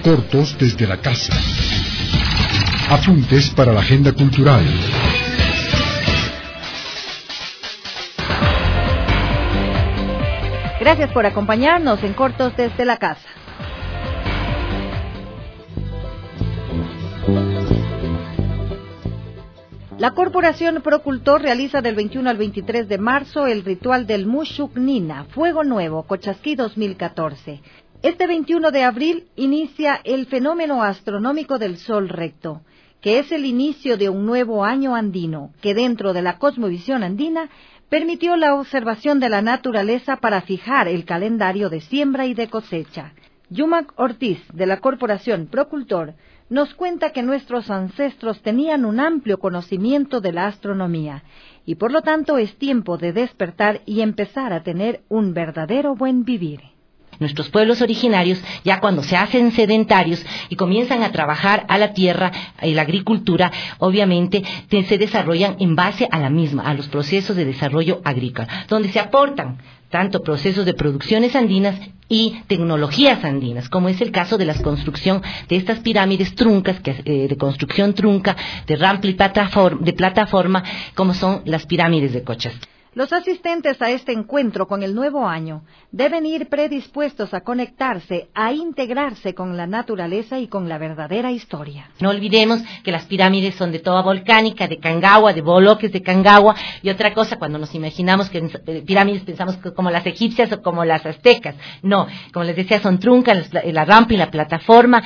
Cortos desde la casa. Apuntes para la agenda cultural. Gracias por acompañarnos en Cortos desde la casa. La Corporación Procultor realiza del 21 al 23 de marzo el ritual del Mushuk Nina, Fuego Nuevo, Cochasquí 2014. Este 21 de abril inicia el fenómeno astronómico del Sol Recto, que es el inicio de un nuevo año andino, que dentro de la cosmovisión andina permitió la observación de la naturaleza para fijar el calendario de siembra y de cosecha. Yumac Ortiz, de la Corporación Procultor, nos cuenta que nuestros ancestros tenían un amplio conocimiento de la astronomía y por lo tanto es tiempo de despertar y empezar a tener un verdadero buen vivir. Nuestros pueblos originarios, ya cuando se hacen sedentarios y comienzan a trabajar a la tierra y la agricultura, obviamente se desarrollan en base a la misma, a los procesos de desarrollo agrícola, donde se aportan tanto procesos de producciones andinas y tecnologías andinas, como es el caso de la construcción de estas pirámides truncas, de construcción trunca, de rampa y plataforma, como son las pirámides de Cochas. Los asistentes a este encuentro con el nuevo año deben ir predispuestos a conectarse, a integrarse con la naturaleza y con la verdadera historia. No olvidemos que las pirámides son de toba volcánica, de Cangagua, de bloques de Cangagua, y otra cosa, cuando nos imaginamos que pirámides pensamos como las egipcias o como las aztecas. No, como les decía, son truncas, la rampa y la plataforma,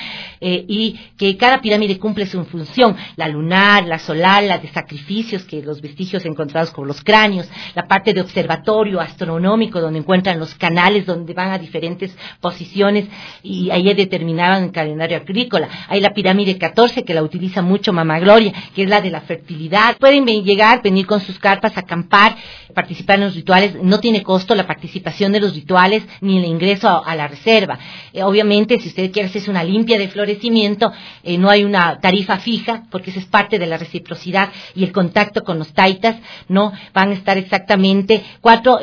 y que cada pirámide cumple su función, la lunar, la solar, la de sacrificios, que los vestigios encontrados como los cráneos, la parte de observatorio astronómico, donde encuentran los canales, donde van a diferentes posiciones, y ahí determinaban el calendario agrícola. Hay la pirámide 14, que la utiliza mucho Mamá Gloria, que es la de la fertilidad. Pueden venir con sus carpas, acampar, participar en los rituales. No tiene costo la participación de los rituales, ni el ingreso a la reserva. Obviamente, si usted quiere hacer una limpia de florecimiento, no hay una tarifa fija, porque esa es parte de la reciprocidad y el contacto con los taitas, ¿no? Van a estar exactamente cuatro,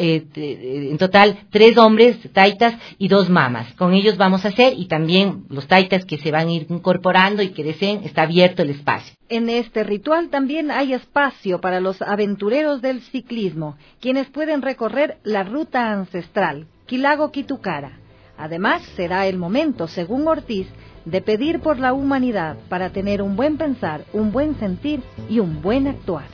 en total 3 hombres taitas y 2 mamas. Con ellos vamos a hacer, y también los taitas que se van a ir incorporando y que deseen, está abierto el espacio. En este ritual también hay espacio para los aventureros del ciclismo, quienes pueden recorrer la ruta ancestral, Quilago-Quitucara. Además, será el momento, según Ortiz, de pedir por la humanidad para tener un buen pensar, un buen sentir y un buen actuar.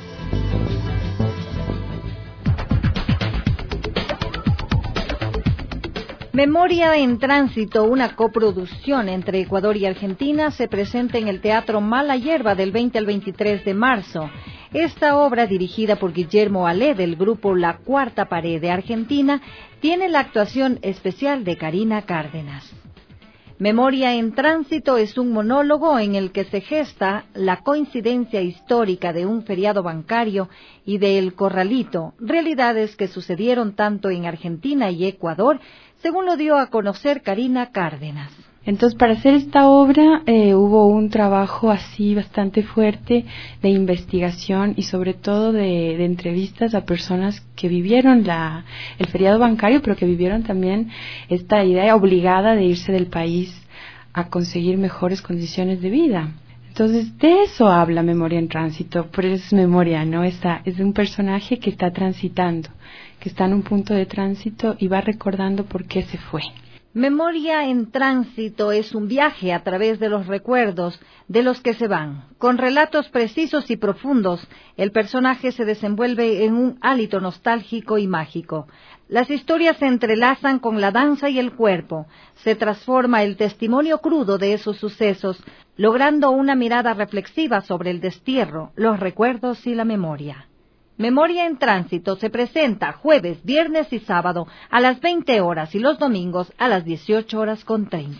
Memoria en Tránsito, una coproducción entre Ecuador y Argentina, se presenta en el Teatro Mala Hierba del 20 al 23 de marzo. Esta obra, dirigida por Guillermo Alé del grupo La Cuarta Pared de Argentina, tiene la actuación especial de Karina Cárdenas. Memoria en Tránsito es un monólogo en el que se gesta la coincidencia histórica de un feriado bancario y de El Corralito, realidades que sucedieron tanto en Argentina y Ecuador, según lo dio a conocer Karina Cárdenas. Entonces, para hacer esta obra hubo un trabajo así bastante fuerte de investigación y sobre todo de entrevistas a personas que vivieron el feriado bancario, pero que vivieron también esta idea obligada de irse del país a conseguir mejores condiciones de vida. Entonces, de eso habla Memoria en Tránsito, por eso es memoria, ¿no? Es un personaje que está transitando, que está en un punto de tránsito y va recordando por qué se fue. Memoria en Tránsito es un viaje a través de los recuerdos de los que se van. Con relatos precisos y profundos, el personaje se desenvuelve en un hálito nostálgico y mágico. Las historias se entrelazan con la danza y el cuerpo. Se transforma el testimonio crudo de esos sucesos, logrando una mirada reflexiva sobre el destierro, los recuerdos y la memoria. Memoria en Tránsito se presenta jueves, viernes y sábado a las 20 horas y los domingos a las 18:30.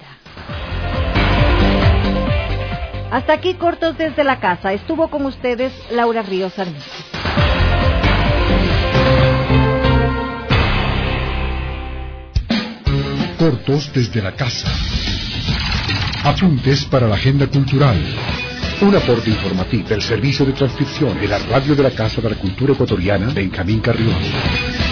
Hasta aquí Cortos desde la casa. Estuvo con ustedes Laura Ríos Sarmiento. Cortos desde la casa. Apuntes para la agenda cultural. Un aporte informativo del Servicio de Transcripción de la Radio de la Casa de la Cultura Ecuatoriana, Benjamín Carrión.